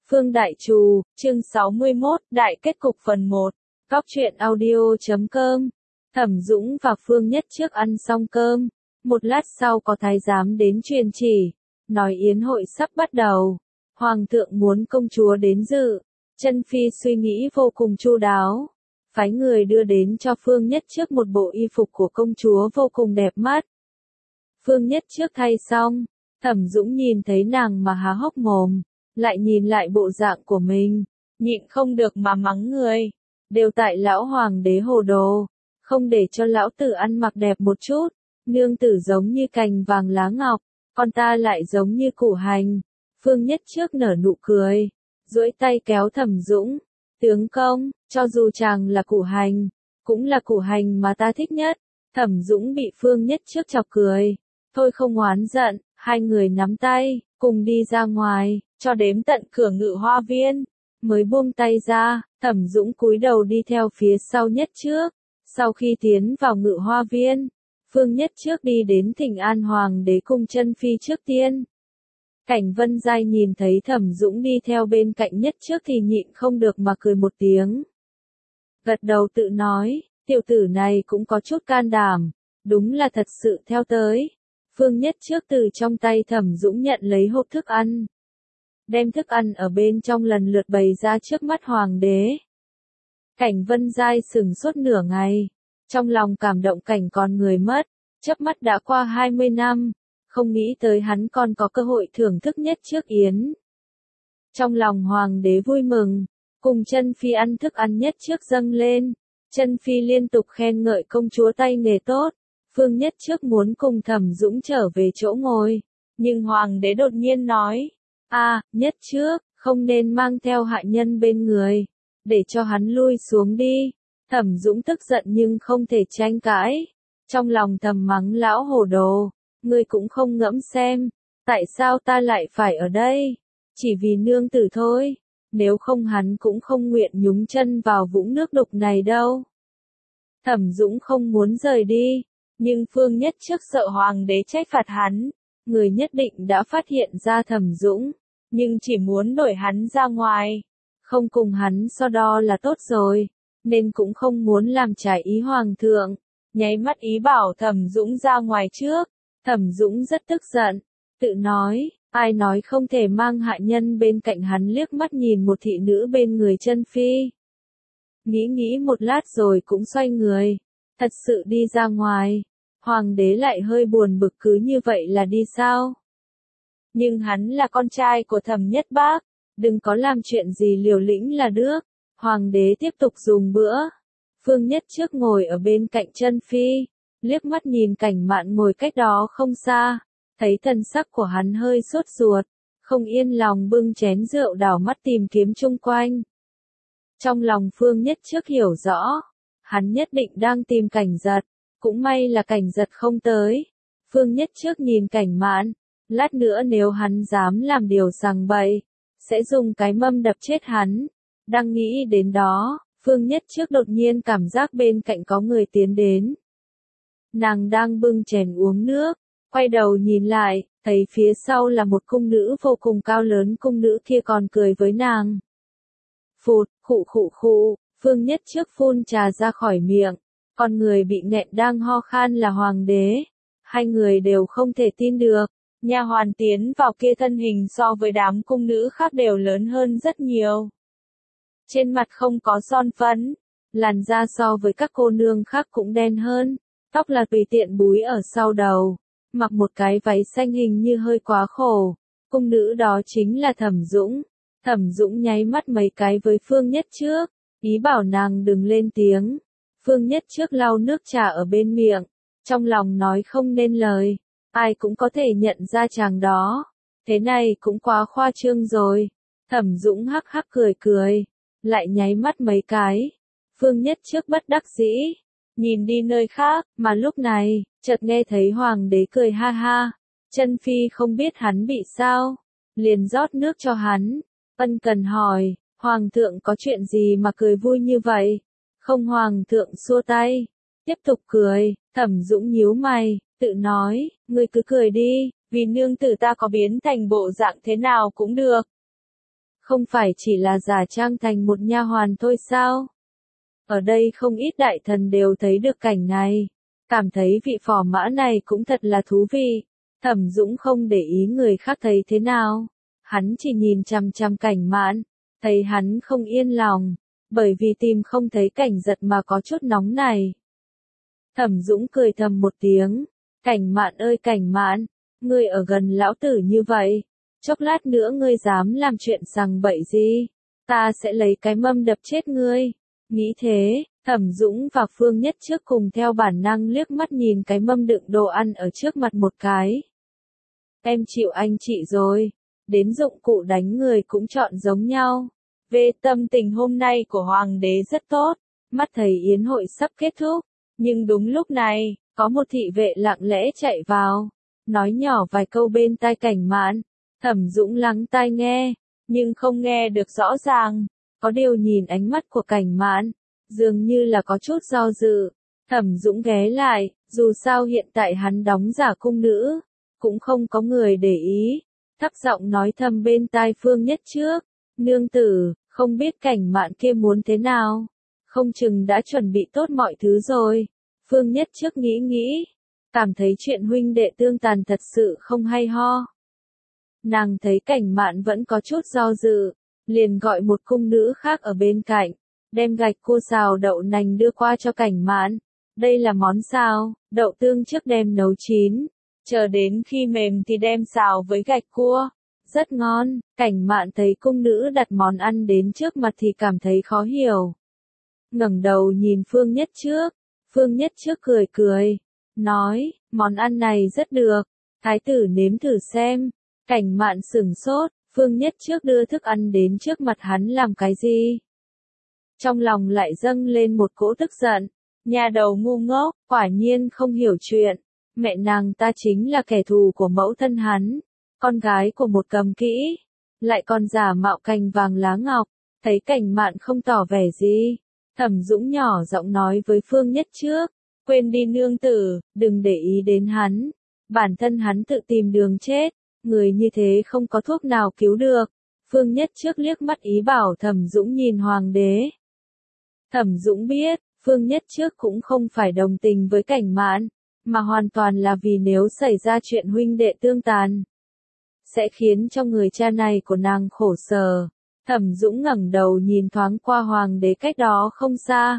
Phương Đại Trù, chương 61, Đại kết cục phần 1. Cóc truyện audio.com. Thẩm Dũng và Phương Nhất trước ăn xong cơm. Một lát sau có thái giám đến truyền chỉ. Nói yến hội sắp bắt đầu. Hoàng thượng muốn công chúa đến dự. Chân Phi suy nghĩ vô cùng chu đáo. Phái người đưa đến cho Phương Nhất trước một bộ y phục của công chúa vô cùng đẹp mắt. Phương Nhất trước thay xong. Thẩm Dũng nhìn thấy nàng mà há hốc mồm. Lại nhìn lại bộ dạng của mình, nhịn không được mà mắng người. Đều tại lão hoàng đế hồ đồ, không để cho lão tử ăn mặc đẹp một chút. Nương tử giống như cành vàng lá ngọc, con ta lại giống như củ hành. Phương Nhất trước nở nụ cười, duỗi tay kéo Thẩm Dũng. Tướng công, cho dù chàng là củ hành, cũng là củ hành mà ta thích nhất. Thẩm Dũng bị Phương Nhất trước chọc cười. Thôi không oán giận, hai người nắm tay, cùng đi ra ngoài. Cho đến tận cửa Ngự Hoa Viên, mới buông tay ra, Thẩm Dũng cúi đầu đi theo phía sau Nhất trước. Sau khi tiến vào Ngự Hoa Viên, Phương Nhất trước đi đến thỉnh an hoàng đế cung Chân Phi trước tiên. Cảnh Vân Giai nhìn thấy Thẩm Dũng đi theo bên cạnh Nhất trước thì nhịn không được mà cười một tiếng. Gật đầu tự nói, tiểu tử này cũng có chút can đảm, đúng là thật sự theo tới. Phương Nhất trước từ trong tay Thẩm Dũng nhận lấy hộp thức ăn. Đem thức ăn ở bên trong lần lượt bày ra trước mắt hoàng đế. Cảnh Vân Giai sửng sốt nửa ngày, trong lòng cảm động cảnh con người mất, chớp mắt đã qua 20 năm, không nghĩ tới hắn còn có cơ hội thưởng thức Nhất trước yến. Trong lòng hoàng đế vui mừng, cùng Chân Phi ăn thức ăn Nhất trước dâng lên, Chân Phi liên tục khen ngợi công chúa tay nghề tốt. Phương Nhất trước muốn cùng Thẩm Dũng trở về chỗ ngồi, nhưng hoàng đế đột nhiên nói. Nhất trước, không nên mang theo hạ nhân bên người, để cho hắn lui xuống đi. Thẩm Dũng tức giận nhưng không thể tranh cãi. Trong lòng thầm mắng lão hồ đồ, ngươi cũng không ngẫm xem, tại sao ta lại phải ở đây? Chỉ vì nương tử thôi, nếu không hắn cũng không nguyện nhúng chân vào vũng nước đục này đâu. Thẩm Dũng không muốn rời đi, nhưng Phương Nhất trước sợ hoàng đế trách phạt hắn, người nhất định đã phát hiện ra Thẩm Dũng. Nhưng chỉ muốn đuổi hắn ra ngoài, không cùng hắn so đo là tốt rồi, nên cũng không muốn làm trái ý hoàng thượng, nháy mắt ý bảo Thẩm Dũng ra ngoài trước. Thẩm Dũng rất tức giận, tự nói, ai nói không thể mang hạ nhân bên cạnh hắn, liếc mắt nhìn một thị nữ bên người Chân Phi. Nghĩ một lát rồi cũng xoay người, thật sự đi ra ngoài. Hoàng đế lại hơi buồn bực, cứ như vậy là đi sao? Nhưng hắn là con trai của Thẩm Nhất Bác, đừng có làm chuyện gì liều lĩnh là được. Hoàng đế tiếp tục dùng bữa. Phương Nhất trước ngồi ở bên cạnh Chân Phi, liếc mắt nhìn Cảnh Mạn ngồi cách đó không xa, thấy thần sắc của hắn hơi sốt ruột, không yên lòng bưng chén rượu đảo mắt tìm kiếm chung quanh. Trong lòng Phương Nhất trước hiểu rõ, hắn nhất định đang tìm Cảnh Giật, cũng may là Cảnh Giật không tới. Phương Nhất trước nhìn Cảnh Mạn. Lát nữa nếu hắn dám làm điều sằng bậy, sẽ dùng cái mâm đập chết hắn. Đang nghĩ đến đó, Phương Nhất trước đột nhiên cảm giác bên cạnh có người tiến đến. Nàng đang bưng chén uống nước, quay đầu nhìn lại, thấy phía sau là một cung nữ vô cùng cao lớn, cung nữ kia còn cười với nàng. Phụt, khụ, Phương Nhất trước phun trà ra khỏi miệng, còn người bị nghẹn đang ho khan là hoàng đế. Hai người đều không thể tin được. Nha hoàn tiến vào kia thân hình so với đám cung nữ khác đều lớn hơn rất nhiều. Trên mặt không có son phấn, làn da so với các cô nương khác cũng đen hơn, tóc là tùy tiện búi ở sau đầu, mặc một cái váy xanh hình như hơi quá khổ. Cung nữ đó chính là Thẩm Dũng. Thẩm Dũng nháy mắt mấy cái với Phương Nhất trước, ý bảo nàng đừng lên tiếng. Phương Nhất trước lau nước trà ở bên miệng, trong lòng nói không nên lời. Ai cũng có thể nhận ra chàng đó. Thế này cũng quá khoa trương rồi. Thẩm Dũng hắc hắc cười, lại nháy mắt mấy cái. Phương Nhất trước bất đắc dĩ, nhìn đi nơi khác, mà lúc này, chợt nghe thấy hoàng đế cười ha ha. Chân Phi không biết hắn bị sao, liền rót nước cho hắn. Ân cần hỏi, hoàng thượng có chuyện gì mà cười vui như vậy? Không, hoàng thượng xua tay, tiếp tục cười. Thẩm Dũng nhíu mày, tự nói, ngươi cứ cười đi, vì nương tử ta có biến thành bộ dạng thế nào cũng được. Không phải chỉ là giả trang thành một nha hoàn thôi sao? Ở đây không ít đại thần đều thấy được cảnh này, cảm thấy vị phò mã này cũng thật là thú vị. Thẩm Dũng không để ý người khác thấy thế nào, hắn chỉ nhìn chằm chằm Cảnh Mạn, thấy hắn không yên lòng, bởi vì tìm không thấy Cảnh Giật mà có chút nóng này. Thẩm Dũng cười thầm một tiếng, Cảnh Mạn ơi Cảnh Mạn, ngươi ở gần lão tử như vậy, chốc lát nữa ngươi dám làm chuyện sằng bậy gì, ta sẽ lấy cái mâm đập chết ngươi. Nghĩ thế, Thẩm Dũng và Phương Nhất Trước cùng theo bản năng liếc mắt nhìn cái mâm đựng đồ ăn ở trước mặt một cái. Em chịu anh chị rồi, đến dụng cụ đánh người cũng chọn giống nhau. Về tâm tình hôm nay của Hoàng đế rất tốt, mắt thấy yến hội sắp kết thúc, nhưng đúng lúc này, có một thị vệ lặng lẽ chạy vào, nói nhỏ vài câu bên tai Cảnh Mạn. Thẩm Dũng lắng tai nghe, nhưng không nghe được rõ ràng, có điều nhìn ánh mắt của Cảnh Mạn, dường như là có chút do dự. Thẩm Dũng ghé lại, dù sao hiện tại hắn đóng giả cung nữ, cũng không có người để ý, thấp giọng nói thầm bên tai Phương Nhất Trước, nương tử, không biết Cảnh Mạn kia muốn thế nào, không chừng đã chuẩn bị tốt mọi thứ rồi. Phương Nhất Trước nghĩ nghĩ, cảm thấy chuyện huynh đệ tương tàn thật sự không hay ho. Nàng thấy Cảnh Mạn vẫn có chút do dự, liền gọi một cung nữ khác ở bên cạnh, đem gạch cua xào đậu nành đưa qua cho Cảnh Mạn. Đây là món xào, đậu tương trước đem nấu chín, chờ đến khi mềm thì đem xào với gạch cua. Rất ngon, Cảnh Mạn thấy cung nữ đặt món ăn đến trước mặt thì cảm thấy khó hiểu. Ngẩng đầu nhìn Phương Nhất Trước, Phương Nhất Trước cười cười, nói, món ăn này rất được, thái tử nếm thử xem. Cảnh Mạn sửng sốt, Phương Nhất Trước đưa thức ăn đến trước mặt hắn làm cái gì? Trong lòng lại dâng lên một cỗ tức giận, nhà đầu ngu ngốc, quả nhiên không hiểu chuyện, mẹ nàng ta chính là kẻ thù của mẫu thân hắn, con gái của một cầm kỹ, lại còn giả mạo cành vàng lá ngọc. Thấy Cảnh Mạn không tỏ vẻ gì, Thẩm Dũng nhỏ giọng nói với Phương Nhất Trước, quên đi nương tử, đừng để ý đến hắn, bản thân hắn tự tìm đường chết. Người như thế không có thuốc nào cứu được. Phương Nhất Trước liếc mắt ý bảo Thẩm Dũng nhìn Hoàng đế. Thẩm Dũng biết, Phương Nhất Trước cũng không phải đồng tình với Cảnh Mạn, mà hoàn toàn là vì nếu xảy ra chuyện huynh đệ tương tàn, sẽ khiến cho người cha này của nàng khổ sở. Thẩm Dũng ngẩng đầu nhìn thoáng qua Hoàng đế cách đó không xa.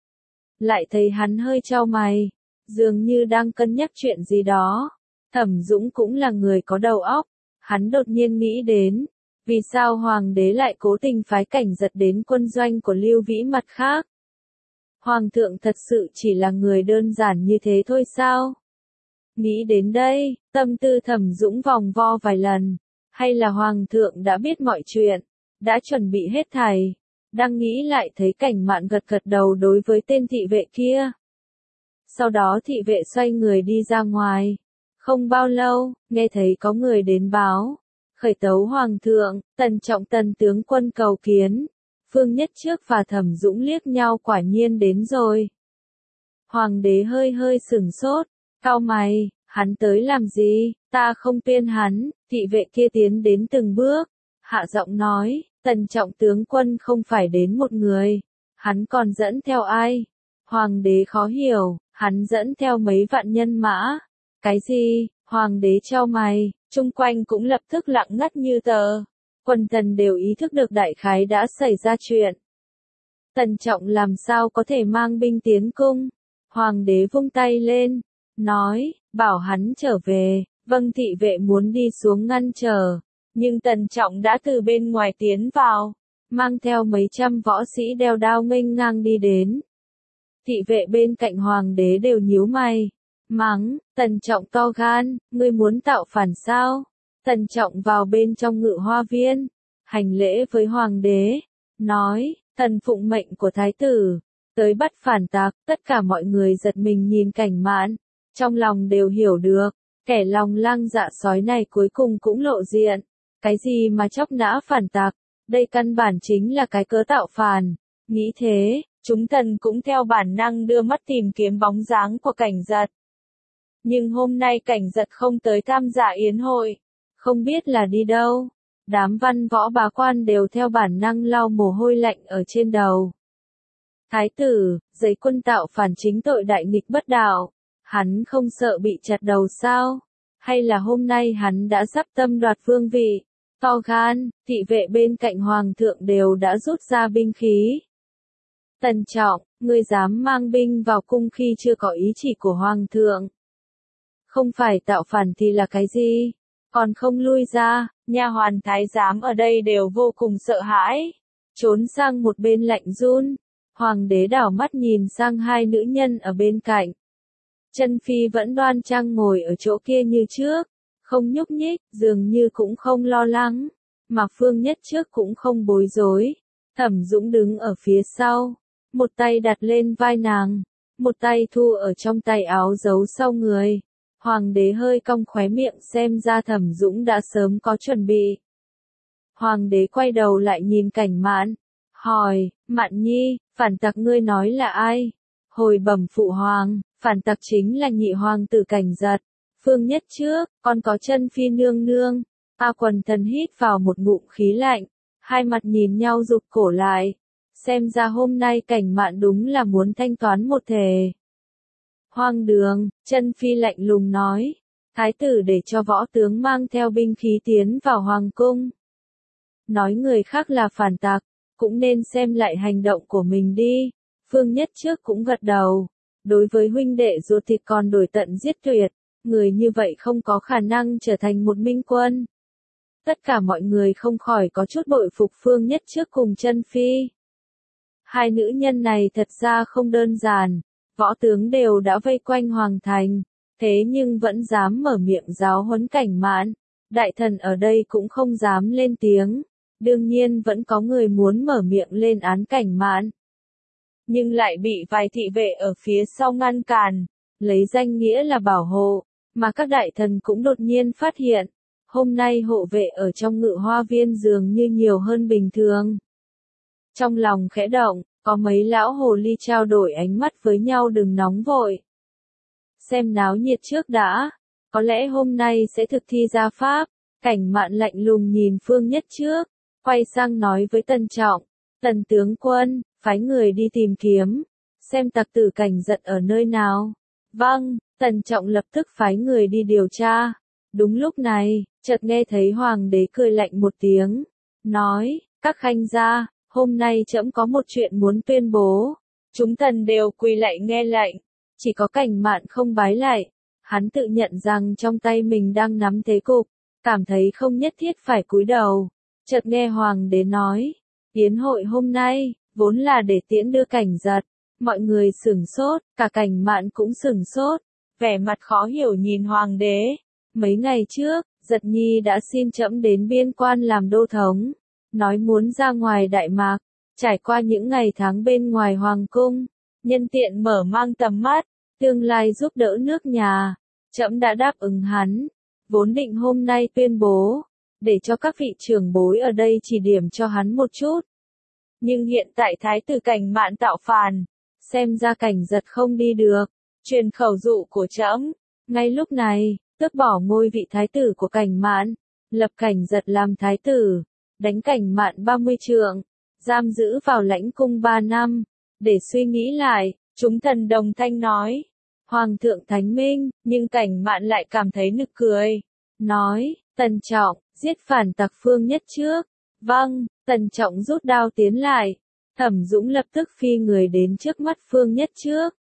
Lại thấy hắn hơi chau mày, dường như đang cân nhắc chuyện gì đó. Thẩm Dũng cũng là người có đầu óc, hắn đột nhiên nghĩ đến, vì sao Hoàng đế lại cố tình phái Cảnh Giật đến quân doanh của Lưu Vĩ mặt khác? Hoàng thượng thật sự chỉ là người đơn giản như thế thôi sao? Nghĩ đến đây, tâm tư Thẩm Dũng vòng vo vài lần, hay là Hoàng thượng đã biết mọi chuyện, đã chuẩn bị hết thảy, đang nghĩ lại thấy Cảnh Mạn gật gật đầu đối với tên thị vệ kia. Sau đó thị vệ xoay người đi ra ngoài. Không bao lâu, nghe thấy có người đến báo, khởi tấu Hoàng thượng, Tần Trọng Tần tướng quân cầu kiến. Phương Nhất Trước và Thẩm Dũng liếc nhau, quả nhiên đến rồi. Hoàng đế hơi hơi sửng sốt, cau mày, hắn tới làm gì, ta không tuyên hắn. Thị vệ kia tiến đến từng bước, hạ giọng nói, Tần Trọng tướng quân không phải đến một người, hắn còn dẫn theo ai? Hoàng đế khó hiểu, hắn dẫn theo mấy vạn nhân mã. Cái gì? Hoàng đế chau mày, chung quanh cũng lập tức lặng ngắt như tờ. Quần thần đều ý thức được đại khái đã xảy ra chuyện. Tần Trọng làm sao có thể mang binh tiến cung? Hoàng đế vung tay lên, nói, bảo hắn trở về. Vâng, thị vệ muốn đi xuống ngăn trở, nhưng Tần Trọng đã từ bên ngoài tiến vào, mang theo mấy trăm võ sĩ đeo đao nghênh ngang đi đến. Thị vệ bên cạnh Hoàng đế đều nhíu mày, mắng, Tần Trọng to gan, ngươi muốn tạo phản sao? Tần Trọng vào bên trong ngự hoa viên, hành lễ với Hoàng đế, nói, thần phụng mệnh của Thái tử, tới bắt phản tặc. Tất cả mọi người giật mình nhìn Cảnh Mạn, trong lòng đều hiểu được, kẻ lòng lang dạ sói này cuối cùng cũng lộ diện. Cái gì mà chóc nã phản tặc, đây căn bản chính là cái cớ tạo phản. Nghĩ thế, chúng thần cũng theo bản năng đưa mắt tìm kiếm bóng dáng của Cảnh Giật. Nhưng hôm nay Cảnh Giật không tới tham gia yến hội, không biết là đi đâu. Đám văn võ bá quan đều theo bản năng lau mồ hôi lạnh ở trên đầu. Thái tử, giấy quân tạo phản chính tội đại nghịch bất đạo, hắn không sợ bị chặt đầu sao? Hay là hôm nay hắn đã sắp tâm đoạt vương vị? To gan, thị vệ bên cạnh hoàng thượng đều đã rút ra binh khí. Tần Trọng, ngươi dám mang binh vào cung khi chưa có ý chỉ của hoàng thượng? Không phải tạo phản thì là cái gì? Còn không lui ra, nha hoàn thái giám ở đây đều vô cùng sợ hãi, trốn sang một bên lạnh run. Hoàng đế đảo mắt nhìn sang hai nữ nhân ở bên cạnh. Chân Phi vẫn đoan trang ngồi ở chỗ kia như trước, không nhúc nhích, dường như cũng không lo lắng, mà Phương Nhất Trước cũng không bối rối. Thẩm Dũng đứng ở phía sau, một tay đặt lên vai nàng, một tay thu ở trong tay áo giấu sau người. Hoàng đế hơi cong khóe miệng, xem ra Thẩm Dũng đã sớm có chuẩn bị. Hoàng đế quay đầu lại nhìn Cảnh Mạn, hỏi, Mạn Nhi, phản tặc ngươi nói là ai? Hồi bẩm phụ hoàng, phản tặc chính là nhị hoàng tử Cảnh Giật. Phương Nhất Trước, còn có Chân Phi nương nương. A Quần Thần hít vào một ngụm khí lạnh, hai mặt nhìn nhau rụt cổ lại. Xem ra hôm nay Cảnh Mạn đúng là muốn thanh toán một thể. Hoang đường, Chân Phi lạnh lùng nói, thái tử để cho võ tướng mang theo binh khí tiến vào hoàng cung. Nói người khác là phản tặc, cũng nên xem lại hành động của mình đi. Phương Nhất Trước cũng gật đầu, đối với huynh đệ ruột thịt còn đổi tận giết tuyệt, người như vậy không có khả năng trở thành một minh quân. Tất cả mọi người không khỏi có chút bội phục Phương Nhất Trước cùng Chân Phi. Hai nữ nhân này thật ra không đơn giản, võ tướng đều đã vây quanh hoàng thành, thế nhưng vẫn dám mở miệng giáo huấn Cảnh Mạn. Đại thần ở đây cũng không dám lên tiếng, đương nhiên vẫn có người muốn mở miệng lên án Cảnh Mạn. Nhưng lại bị vài thị vệ ở phía sau ngăn cản, lấy danh nghĩa là bảo hộ, mà các đại thần cũng đột nhiên phát hiện, hôm nay hộ vệ ở trong Ngự Hoa Viên dường như nhiều hơn bình thường. Trong lòng khẽ động, có mấy lão hồ ly trao đổi ánh mắt với nhau, đừng nóng vội. Xem náo nhiệt trước đã, có lẽ hôm nay sẽ thực thi gia pháp. Cảnh Mạn lạnh lùng nhìn Phương Nhất Trước, quay sang nói với Tần Trọng, Tần tướng quân, phái người đi tìm kiếm, xem tặc tử Cảnh Giật ở nơi nào. Vâng, Tần Trọng lập tức phái người đi điều tra. Đúng lúc này, chợt nghe thấy hoàng đế cười lạnh một tiếng, nói, các khanh gia, hôm nay trẫm có một chuyện muốn tuyên bố. Chúng thần đều quỳ lạy nghe lệnh, chỉ có Cảnh Mạn không bái lạy. Hắn tự nhận rằng trong tay mình đang nắm thế cục, cảm thấy không nhất thiết phải cúi đầu. Chợt nghe hoàng đế nói, yến hội hôm nay, vốn là để tiễn đưa Cảnh Giật. Mọi người sửng sốt, cả Cảnh Mạn cũng sửng sốt, vẻ mặt khó hiểu nhìn hoàng đế. Mấy ngày trước, Giật Nhi đã xin trẫm đến biên quan làm đô thống, nói muốn ra ngoài Đại Mạc, trải qua những ngày tháng bên ngoài hoàng cung, nhân tiện mở mang tầm mắt, tương lai giúp đỡ nước nhà. Trẫm đã đáp ứng hắn, vốn định hôm nay tuyên bố, để cho các vị trưởng bối ở đây chỉ điểm cho hắn một chút. Nhưng hiện tại thái tử Cảnh Mạn tạo phản, xem ra Cảnh Giật không đi được, truyền khẩu dụ của trẫm, ngay lúc này, tước bỏ ngôi vị thái tử của Cảnh Mạn, lập Cảnh Giật làm thái tử, đánh Cảnh Mạn 30 trượng, giam giữ vào lãnh cung 3 năm, để suy nghĩ lại. Chúng thần đồng thanh nói, Hoàng thượng thánh minh, nhưng Cảnh Mạn lại cảm thấy nực cười, nói, Tần Trọng, giết phản tặc Phương Nhất Trước. Vâng, Tần Trọng rút đao tiến lại, Thẩm Dũng lập tức phi người đến trước mắt Phương Nhất Trước.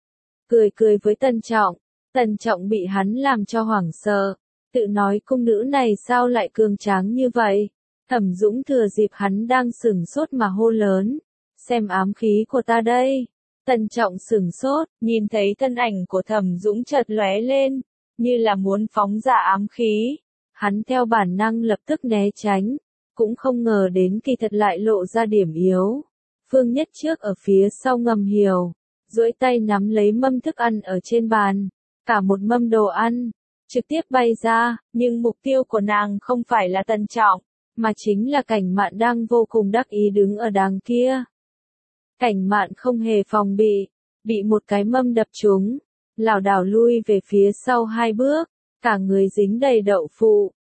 Cười với Tần Trọng bị hắn làm cho hoảng sợ, tự nói cung nữ này sao lại cường tráng như vậy. Thẩm Dũng thừa dịp hắn đang sửng sốt mà hô lớn, xem ám khí của ta đây. Tần Trọng sửng sốt, nhìn thấy thân ảnh của Thẩm Dũng chợt lóe lên, như là muốn phóng ra ám khí. Hắn theo bản năng lập tức né tránh, cũng không ngờ đến kỳ thật lại lộ ra điểm yếu. Phương Nhất Trước ở phía sau ngầm hiểu, duỗi tay nắm lấy mâm thức ăn ở trên bàn, cả một mâm đồ ăn, trực tiếp bay ra, nhưng mục tiêu của nàng không phải là Tần Trọng, mà chính là Cảnh Mạn đang vô cùng đắc ý đứng ở đằng kia. Cảnh Mạn không hề phòng bị một cái mâm đập trúng, lảo đảo lui về phía sau 2 bước, cả người dính đầy đậu phụ,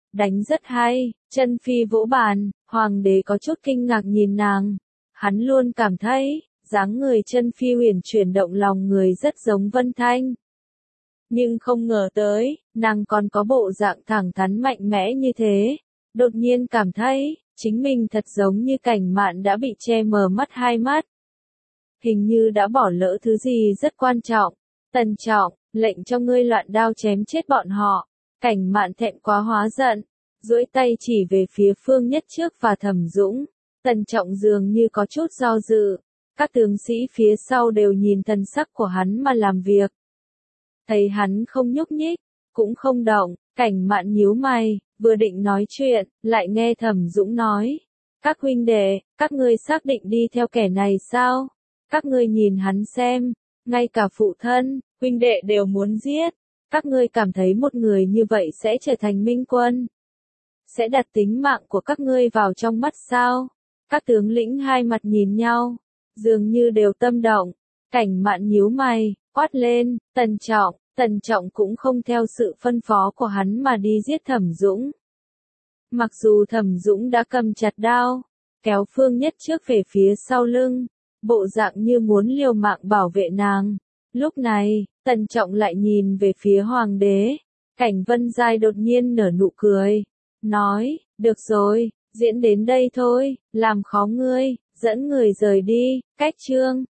đánh rất hay, chân phi vỗ bàn, hoàng đế có chút kinh ngạc nhìn nàng. Hắn luôn cảm thấy, dáng người chân phi huyền chuyển động lòng người rất giống Vân Thanh. Nhưng không ngờ tới, nàng còn có bộ dạng thẳng thắn mạnh mẽ như thế. Đột nhiên cảm thấy, chính mình thật giống như Cảnh Mạn đã bị che mờ mắt hai mắt. Hình như đã bỏ lỡ thứ gì rất quan trọng. Tần Trọng, lệnh cho ngươi loạn đao chém chết bọn họ. Cảnh Mạn thẹn quá hóa giận, duỗi tay chỉ về phía Phương Nhất Trước và Thẩm Dũng. Tần Trọng dường như có chút do dự. Các tướng sĩ phía sau đều nhìn thần sắc của hắn mà làm việc. Thấy hắn không nhúc nhích, cũng không động, Cảnh Mạn nhíu mày, vừa định nói chuyện, lại nghe Thẩm Dũng nói. Các huynh đệ, các ngươi xác định đi theo kẻ này sao? Các ngươi nhìn hắn xem, ngay cả phụ thân, huynh đệ đều muốn giết. Các ngươi cảm thấy một người như vậy sẽ trở thành minh quân? Sẽ đặt tính mạng của các ngươi vào trong mắt sao? Các tướng lĩnh hai mặt nhìn nhau, dường như đều tâm động. Cảnh Mạn nhíu mày, quát lên, Tần Trọng cũng không theo sự phân phó của hắn mà đi giết Thẩm Dũng. Mặc dù Thẩm Dũng đã cầm chặt đao, kéo Phương Nhất Trước về phía sau lưng, bộ dạng như muốn liều mạng bảo vệ nàng. Lúc này, Tần Trọng lại nhìn về phía hoàng đế. Cảnh Vân Giai đột nhiên nở nụ cười, nói, được rồi, diễn đến đây thôi, làm khó ngươi, dẫn người rời đi, cách chương.